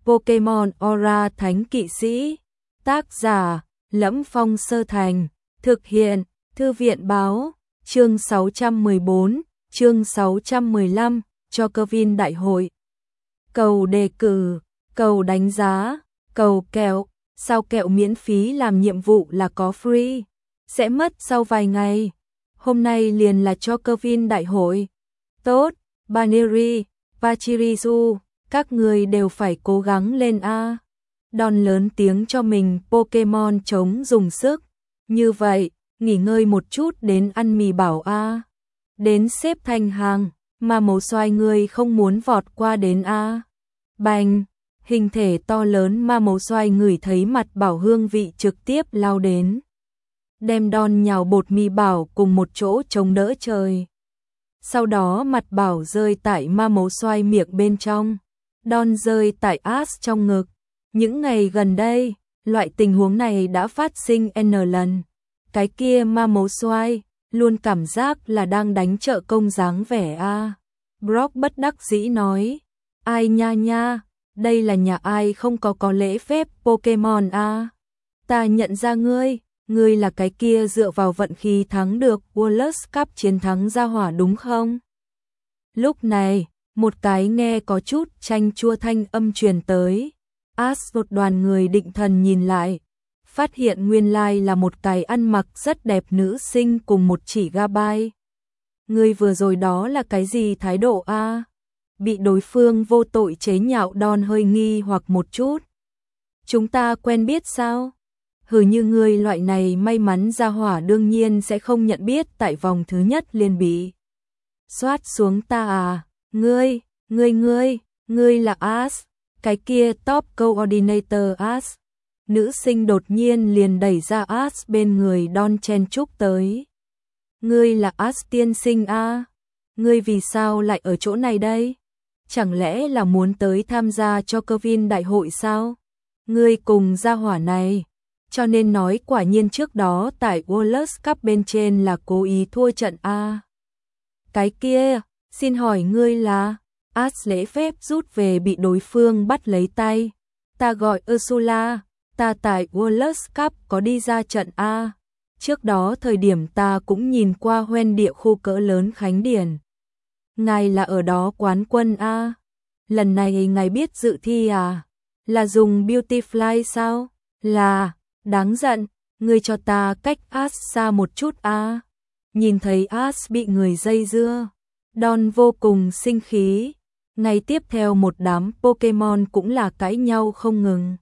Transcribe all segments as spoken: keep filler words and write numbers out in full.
Pokemon Aura Thánh Kỵ Sĩ. Tác giả Lẫm Phong Sơ Thành. Thực hiện Thư viện Báo. Chương sáu trăm mười bốn, chương sáu trăm mười lăm, cho Kevin đại hội. Cầu đề cử, cầu đánh giá, cầu kẹo, sao kẹo miễn phí làm nhiệm vụ là có free, sẽ mất sau vài ngày. Hôm nay liền là cho Kevin đại hội. Tốt, Baneri, Pachirisu, các người đều phải cố gắng lên a. Đòn lớn tiếng cho mình Pokemon chống dùng sức. Như vậy, nghỉ ngơi một chút đến ăn mì bảo a. Đến xếp thành hàng, mà màu xoài người không muốn vọt qua đến a. Bành, hình thể to lớn mà màu xoài ngửi thấy mặt bảo hương vị trực tiếp lao đến. Đem đòn nhào bột mì bảo cùng một chỗ chống đỡ trời. Sau đó mặt bảo rơi tại ma mấu xoay miệng bên trong, đòn rơi tại Ash trong ngực. Những ngày gần đây, loại tình huống này đã phát sinh n lần. Cái kia ma mấu xoay luôn cảm giác là đang đánh trợ công dáng vẻ a. À. Brock bất đắc dĩ nói, ai nha nha, đây là nhà ai không có có lễ phép Pokemon a. À. Ta nhận ra ngươi. Ngươi là cái kia dựa vào vận khí thắng được Wallace Cup chiến thắng gia hỏa đúng không? Lúc này, một cái nghe có chút chanh chua thanh âm truyền tới. Ash một đoàn người định thần nhìn lại, phát hiện nguyên lai là một cái ăn mặc rất đẹp nữ sinh cùng một chỉ Gabai. Ngươi vừa rồi đó là cái gì thái độ a? À? Bị đối phương vô tội chế nhạo đòn hơi nghi hoặc một chút. Chúng ta quen biết sao? Hừ, như ngươi loại này may mắn gia hỏa đương nhiên sẽ không nhận biết tại vòng thứ nhất liền bị xoát xuống ta à. Ngươi, ngươi ngươi, ngươi là Ash, cái kia top coordinator Ash. Nữ sinh đột nhiên liền đẩy ra Ash bên người Don chen chúc tới. Ngươi là Ash tiên sinh a? À? Ngươi vì sao lại ở chỗ này đây? Chẳng lẽ là muốn tới tham gia cho Kevin đại hội sao? Ngươi cùng gia hỏa này, cho nên nói quả nhiên trước đó tại Wallace Cup bên trên là cố ý thua trận a. Cái kia, xin hỏi ngươi là? Ash lễ phép rút về bị đối phương bắt lấy tay. Ta gọi Ursula, ta tại Wallace Cup có đi ra trận a. Trước đó thời điểm ta cũng nhìn qua hoen địa khu cỡ lớn Khánh Điền. Ngài là ở đó quán quân a. Lần này ngài biết dự thi à? Là dùng Beauty Fly sao? Là. Đáng giận, ngươi cho ta cách Ash xa một chút a. À. Nhìn thấy Ash bị người dây dưa, Don vô cùng sinh khí. Ngày tiếp theo một đám Pokemon cũng là cãi nhau không ngừng.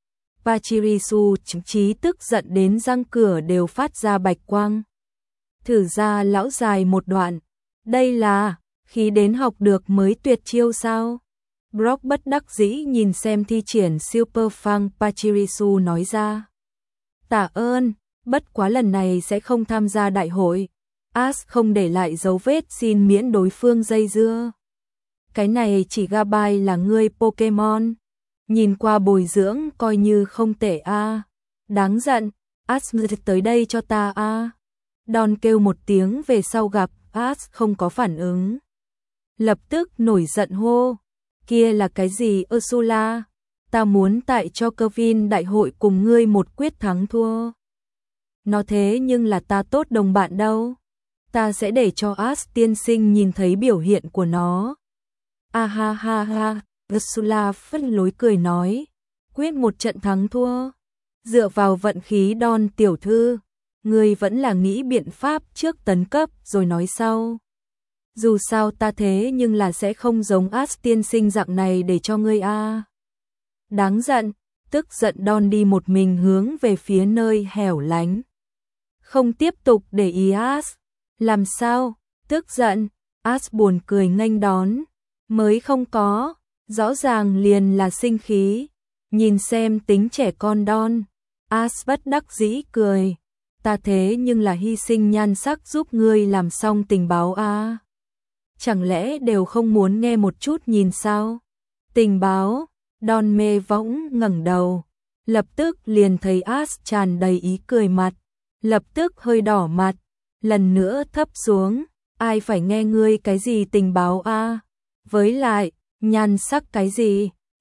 Pachirisu chứng trí tức giận đến răng cửa đều phát ra bạch quang. Thử ra lão dài một đoạn, đây là khí đến học được mới tuyệt chiêu sao? Brock bất đắc dĩ nhìn xem thi triển Super Fang Pachirisu nói ra. Tạ ơn, bất quá lần này sẽ không tham gia đại hội. Ash không để lại dấu vết xin miễn đối phương dây dưa. Cái này chỉ Gabai là ngươi Pokemon. Nhìn qua bồi dưỡng coi như không tệ a. À. Đáng giận, Ash tới đây cho ta a. À. Don kêu một tiếng về sau gặp Ash không có phản ứng. Lập tức nổi giận hô. Kia là cái gì Ursula? Ta muốn tại cho Kevin đại hội cùng ngươi một quyết thắng thua. Nó thế nhưng là ta tốt đồng bạn đâu. Ta sẽ để cho Ash tiên sinh nhìn thấy biểu hiện của nó. A ha ha ha, Ursula phất lối cười nói. Quyết một trận thắng thua. Dựa vào vận khí Don tiểu thư, ngươi vẫn là nghĩ biện pháp trước tấn cấp rồi nói sau. Dù sao ta thế nhưng là sẽ không giống Ash tiên sinh dạng này để cho ngươi a. À. Đáng giận, tức giận Don đi một mình hướng về phía nơi hẻo lánh. Không tiếp tục để ý Ash. Làm sao? Tức giận, Ash buồn cười nghênh đón. Mới không có, rõ ràng liền là sinh khí. Nhìn xem tính trẻ con Don, Ash bất đắc dĩ cười. Ta thế nhưng là hy sinh nhan sắc giúp ngươi làm xong tình báo a. À. Chẳng lẽ đều không muốn nghe một chút nhìn sao? Tình báo. Don mê võng ngẩng đầu, lập tức liền thấy Ash tràn đầy ý cười mặt, lập tức hơi đỏ mặt, lần nữa thấp xuống, ai phải nghe ngươi cái gì tình báo a? À? Với lại, nhan sắc cái gì,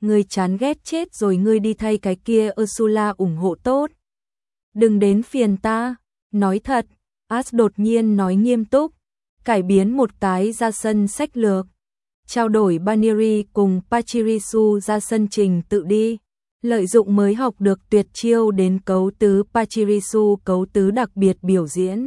ngươi chán ghét chết rồi, ngươi đi thay cái kia Ursula ủng hộ tốt. Đừng đến phiền ta, nói thật, Ash đột nhiên nói nghiêm túc, cải biến một cái ra sân sách lược. Trao đổi Baneri cùng Pachirisu ra sân trình tự đi. Lợi dụng mới học được tuyệt chiêu đến cấu tứ Pachirisu cấu tứ đặc biệt biểu diễn.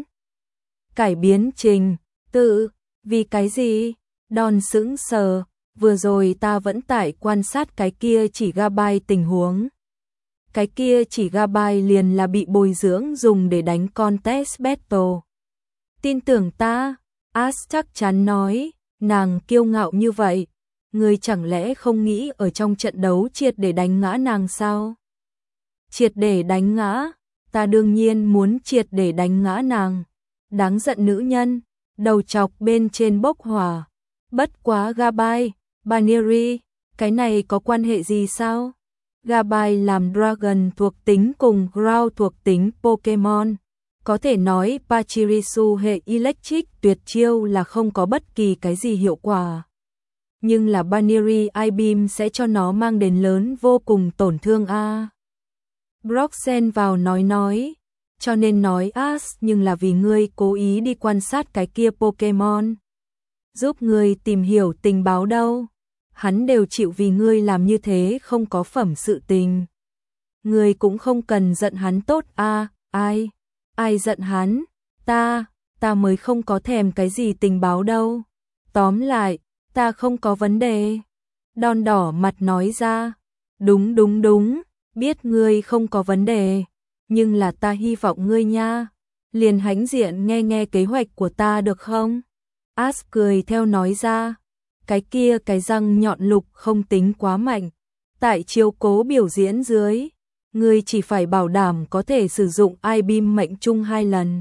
Cải biến trình tự, vì cái gì? Don sững sờ, vừa rồi ta vẫn tại quan sát cái kia chỉ Gabai tình huống. Cái kia chỉ Gabai liền là bị bồi dưỡng dùng để đánh contest battle. Tin tưởng ta, Ash chắc chắn nói, nàng kiêu ngạo như vậy. Ngươi chẳng lẽ không nghĩ ở trong trận đấu triệt để đánh ngã nàng sao? Triệt để đánh ngã, ta đương nhiên muốn triệt để đánh ngã nàng. Đáng giận nữ nhân, đầu chọc bên trên bốc hỏa. Bất quá Gabai, Baneri, cái này có quan hệ gì sao? Gabai làm Dragon thuộc tính cùng Ground thuộc tính Pokemon. Có thể nói Pachirisu hệ Electric tuyệt chiêu là không có bất kỳ cái gì hiệu quả. Nhưng là Baneri I-Beam sẽ cho nó mang đến lớn vô cùng tổn thương a. Brock xen vào nói nói, cho nên nói Ash nhưng là vì ngươi cố ý đi quan sát cái kia Pokemon. Giúp ngươi tìm hiểu tình báo đâu. Hắn đều chịu vì ngươi làm như thế không có phẩm sự tình. Ngươi cũng không cần giận hắn tốt a. Ai? Ai giận hắn? Ta, ta mới không có thèm cái gì tình báo đâu. Tóm lại, ta không có vấn đề. Don đỏ mặt nói ra. Đúng đúng đúng, biết ngươi không có vấn đề. Nhưng là ta hy vọng ngươi nha. Liền hãnh diện nghe nghe kế hoạch của ta được không? Ash cười theo nói ra. Cái kia cái răng nhọn lục không tính quá mạnh. Tại chiếu cố biểu diễn dưới, ngươi chỉ phải bảo đảm có thể sử dụng I-Beam mệnh trung hai lần.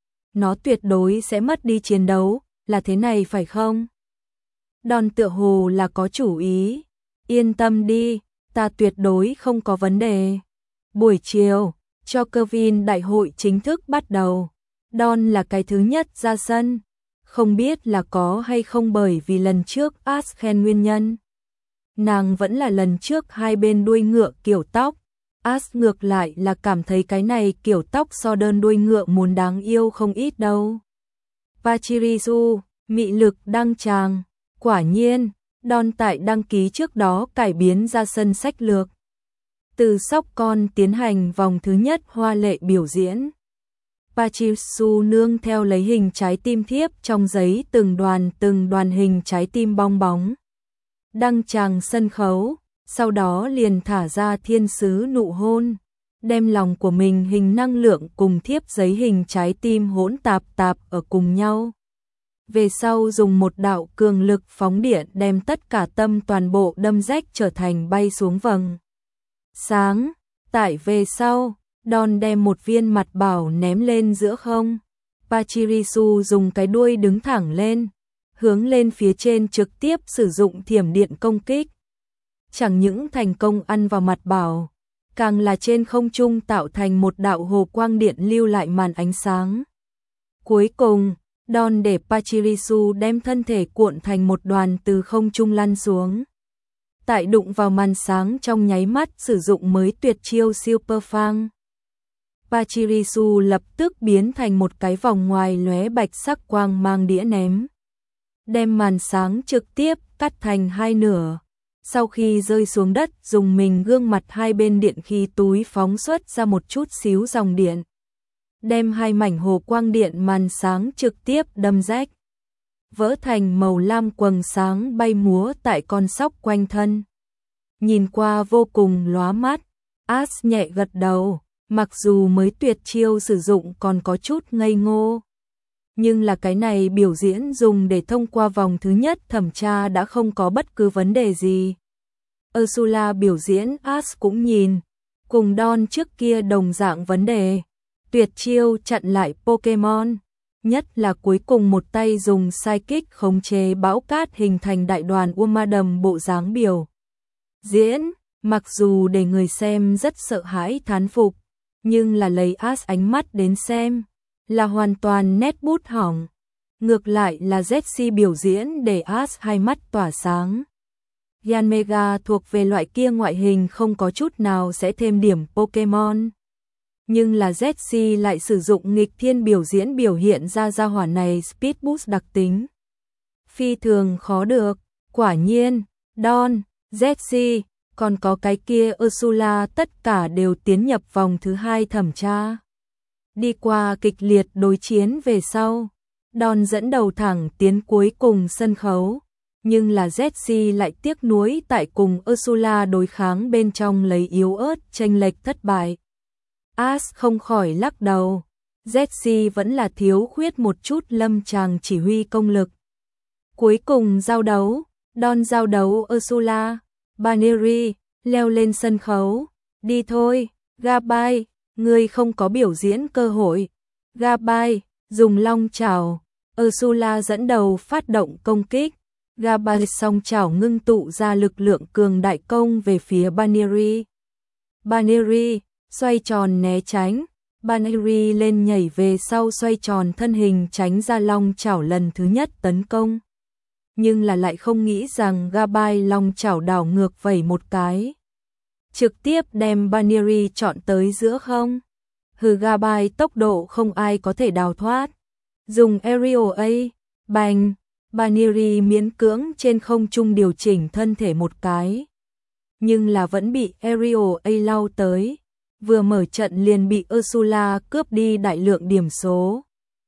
Nó tuyệt đối sẽ mất đi chiến đấu, là thế này phải không? Don tựa hồ là có chủ ý. Yên tâm đi, ta tuyệt đối không có vấn đề. Buổi chiều, cho Kevin đại hội chính thức bắt đầu. Don là cái thứ nhất ra sân. Không biết là có hay không bởi vì lần trước Ash khen nguyên nhân. Nàng vẫn là lần trước hai bên đuôi ngựa kiểu tóc. Ash ngược lại là cảm thấy cái này kiểu tóc so đơn đuôi ngựa muốn đáng yêu không ít đâu. Pachirisu, mị lực đăng tràng. Quả nhiên, Don tại đăng ký trước đó cải biến ra sân sách lược. Từ sóc con tiến hành vòng thứ nhất hoa lệ biểu diễn. Pachirisu nương theo lấy hình trái tim thiếp trong giấy từng đoàn từng đoàn hình trái tim bong bóng. Đăng tràng sân khấu, sau đó liền thả ra thiên sứ nụ hôn, đem lòng của mình hình năng lượng cùng thiếp giấy hình trái tim hỗn tạp tạp ở cùng nhau. Về sau dùng một đạo cường lực phóng điện đem tất cả tâm toàn bộ đâm rách trở thành bay xuống vầng sáng. Tại về sau, Don đem một viên mặt bảo ném lên giữa không. Pachirisu dùng cái đuôi đứng thẳng lên, hướng lên phía trên trực tiếp sử dụng thiểm điện công kích. Chẳng những thành công ăn vào mặt bảo, càng là trên không trung tạo thành một đạo hồ quang điện lưu lại màn ánh sáng. Cuối cùng, Don để Pachirisu đem thân thể cuộn thành một đoàn từ không trung lăn xuống. Tại đụng vào màn sáng trong nháy mắt sử dụng mới tuyệt chiêu Super Fang. Pachirisu lập tức biến thành một cái vòng ngoài lóe bạch sắc quang mang đĩa ném. Đem màn sáng trực tiếp cắt thành hai nửa. Sau khi rơi xuống đất dùng mình gương mặt hai bên điện khí túi phóng xuất ra một chút xíu dòng điện. Đem hai mảnh hồ quang điện màn sáng trực tiếp đâm rách. Vỡ thành màu lam quầng sáng bay múa tại con sóc quanh thân. Nhìn qua vô cùng lóa mắt, Ash nhẹ gật đầu, mặc dù mới tuyệt chiêu sử dụng còn có chút ngây ngô. Nhưng là cái này biểu diễn dùng để thông qua vòng thứ nhất thẩm tra đã không có bất cứ vấn đề gì. Ursula biểu diễn Ash cũng nhìn, cùng Don trước kia đồng dạng vấn đề. Tuyệt chiêu chặn lại Pokemon, nhất là cuối cùng một tay dùng Psychic khống chế bão cát hình thành đại đoàn Umadam bộ dáng biểu diễn, mặc dù để người xem rất sợ hãi thán phục, nhưng là lấy Ash ánh mắt đến xem, là hoàn toàn nét bút hỏng. Ngược lại là Jessie biểu diễn để Ash hai mắt tỏa sáng. Yanmega thuộc về loại kia ngoại hình không có chút nào sẽ thêm điểm Pokemon. Nhưng là Z C lại sử dụng nghịch thiên biểu diễn biểu hiện ra gia hỏa này Speed Boost đặc tính. Phi thường khó được, quả nhiên, Don, Z C, còn có cái kia Ursula tất cả đều tiến nhập vòng thứ hai thẩm tra. Đi qua kịch liệt đối chiến về sau, Don dẫn đầu thẳng tiến cuối cùng sân khấu, nhưng là Z C lại tiếc nuối tại cùng Ursula đối kháng bên trong lấy yếu ớt chênh lệch thất bại. Ash không khỏi lắc đầu, Z C vẫn là thiếu khuyết một chút lâm tràng chỉ huy công lực. Cuối cùng giao đấu, Don giao đấu Ursula, Baneri, leo lên sân khấu, đi thôi, Gabai, ngươi không có biểu diễn cơ hội. Gabai, dùng long chảo, Ursula dẫn đầu phát động công kích, Gabai song chảo ngưng tụ ra lực lượng cường đại công về phía Baneri. Baneri, xoay tròn né tránh, Baneri lên nhảy về sau xoay tròn thân hình tránh ra long chảo lần thứ nhất tấn công. Nhưng là lại không nghĩ rằng Gabai long chảo đảo ngược vẩy một cái, trực tiếp đem Baneri chọn tới giữa không. Hừ, Gabai tốc độ không ai có thể đào thoát. Dùng Aerial A, bành, Baneri miễn cưỡng trên không trung điều chỉnh thân thể một cái. Nhưng là vẫn bị Aerial A lao tới. Vừa mở trận liền bị Ursula cướp đi đại lượng điểm số.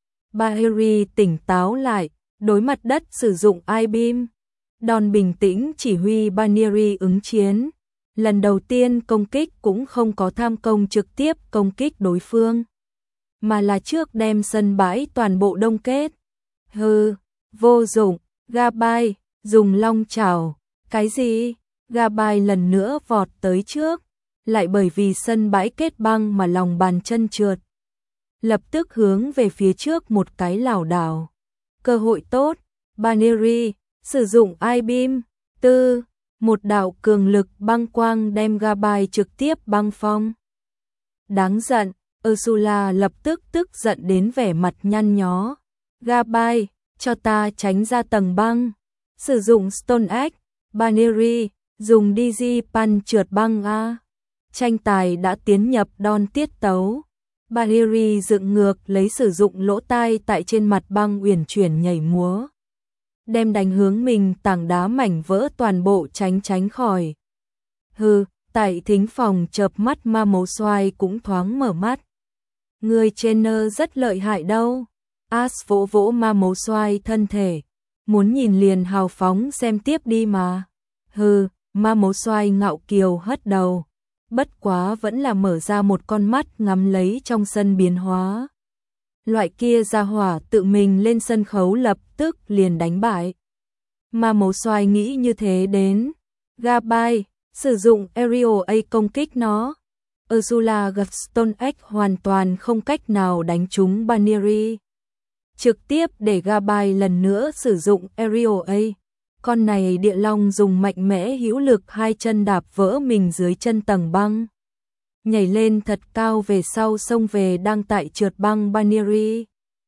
Baneri tỉnh táo lại, đối mặt đất sử dụng I-Beam. Don bình tĩnh chỉ huy Baneri ứng chiến. Lần đầu tiên công kích cũng không có tham công trực tiếp công kích đối phương, mà là trước đem sân bãi toàn bộ đông kết. Hừ, vô dụng, Gabai, dùng long chảo. Cái gì? Gabai lần nữa vọt tới trước, lại bởi vì sân bãi kết băng mà lòng bàn chân trượt. Lập tức hướng về phía trước một cái lảo đảo. Cơ hội tốt, Baneri, sử dụng I-Beam, tư, một đạo cường lực băng quang đem Gabai trực tiếp băng phong. Đáng giận, Ursula lập tức tức giận đến vẻ mặt nhăn nhó. Gabai, cho ta tránh ra tầng băng. Sử dụng Stone Axe, Baneri, dùng Digipan trượt băng A. Tranh tài đã tiến nhập Don tiết tấu. Baneri dựng ngược lấy sử dụng lỗ tai tại trên mặt băng uyển chuyển nhảy múa, đem đánh hướng mình tảng đá mảnh vỡ toàn bộ tránh tránh khỏi. Hừ, tại thính phòng chợp mắt ma mấu xoài cũng thoáng mở mắt. Người trainer rất lợi hại đâu. Ash vỗ vỗ ma mấu xoài thân thể. Muốn nhìn liền hào phóng xem tiếp đi mà. Hừ, ma mấu xoài ngạo kiều hất đầu. Bất quá vẫn là mở ra một con mắt ngắm lấy trong sân biến hóa. Loại kia ra hỏa tự mình lên sân khấu lập tức liền đánh bại. Ma mấu xoài nghĩ như thế đến. Gabai, sử dụng Aerial A công kích nó. Ursula gặp Stone Axe hoàn toàn không cách nào đánh trúng Baneri. Trực tiếp để Gabai lần nữa sử dụng Aerial A. Con này địa long dùng mạnh mẽ hữu lực hai chân đạp vỡ mình dưới chân tầng băng. Nhảy lên thật cao về sau xông về đang tại trượt băng Baneri.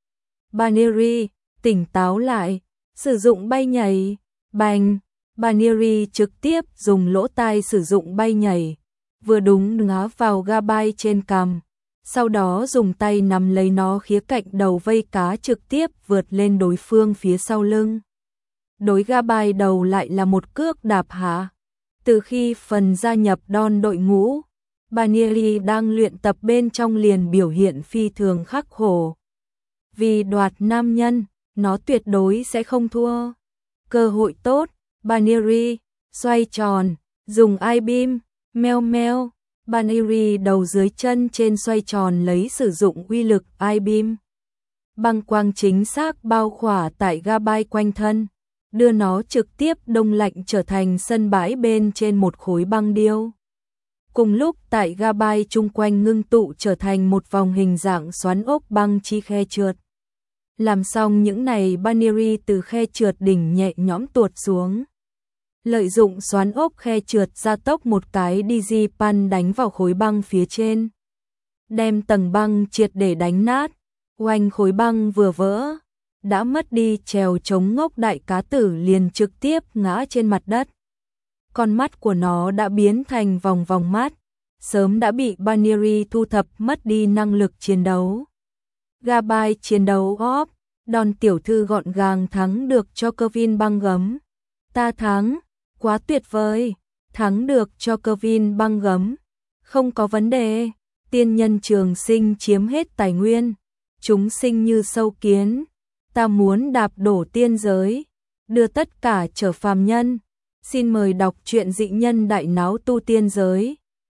Baneri, tỉnh táo lại, sử dụng bay nhảy, bành. Baneri trực tiếp dùng lỗ tai sử dụng bay nhảy, vừa đúng ngã vào Gabai trên cằm. Sau đó dùng tay nắm lấy nó khía cạnh đầu vây cá trực tiếp vượt lên đối phương phía sau lưng. Đối Gabai đầu lại là một cước đạp hạ. Từ khi phần gia nhập Don đội ngũ, Baneri đang luyện tập bên trong liền biểu hiện phi thường khắc khổ. Vì đoạt nam nhân, nó tuyệt đối sẽ không thua. Cơ hội tốt, Baneri, xoay tròn, dùng I-Beam, meo meo. Baneri đầu dưới chân trên xoay tròn lấy sử dụng uy lực I-Beam. Băng quang chính xác bao khỏa tại Gabai quanh thân, đưa nó trực tiếp đông lạnh trở thành sân bãi bên trên một khối băng điêu. Cùng lúc tại Gabai chung quanh ngưng tụ trở thành một vòng hình dạng xoắn ốc băng chi khe trượt. Làm xong những này, Baneri từ khe trượt đỉnh nhẹ nhõm tuột xuống. Lợi dụng xoắn ốc khe trượt gia tốc một cái Digipan đánh vào khối băng phía trên. Đem tầng băng triệt để đánh nát. Oanh, khối băng vừa vỡ, đã mất đi trèo chống ngốc đại cá tử liền trực tiếp ngã trên mặt đất. con mắt của nó đã biến thành vòng vòng mắt, sớm đã bị Baneri thu thập mất đi năng lực chiến đấu. Gabai chiến đấu óp, đòn tiểu thư gọn gàng thắng được cho Kevin băng gấm. Ta thắng, quá tuyệt vời, thắng được cho Kevin băng gấm. Không có vấn đề, tiên nhân trường sinh chiếm hết tài nguyên, chúng sinh như sâu kiến, ta muốn đạp đổ tiên giới, đưa tất cả trở phàm nhân. Xin mời đọc truyện Dị Nhân Đại Náo Tu Tiên Giới.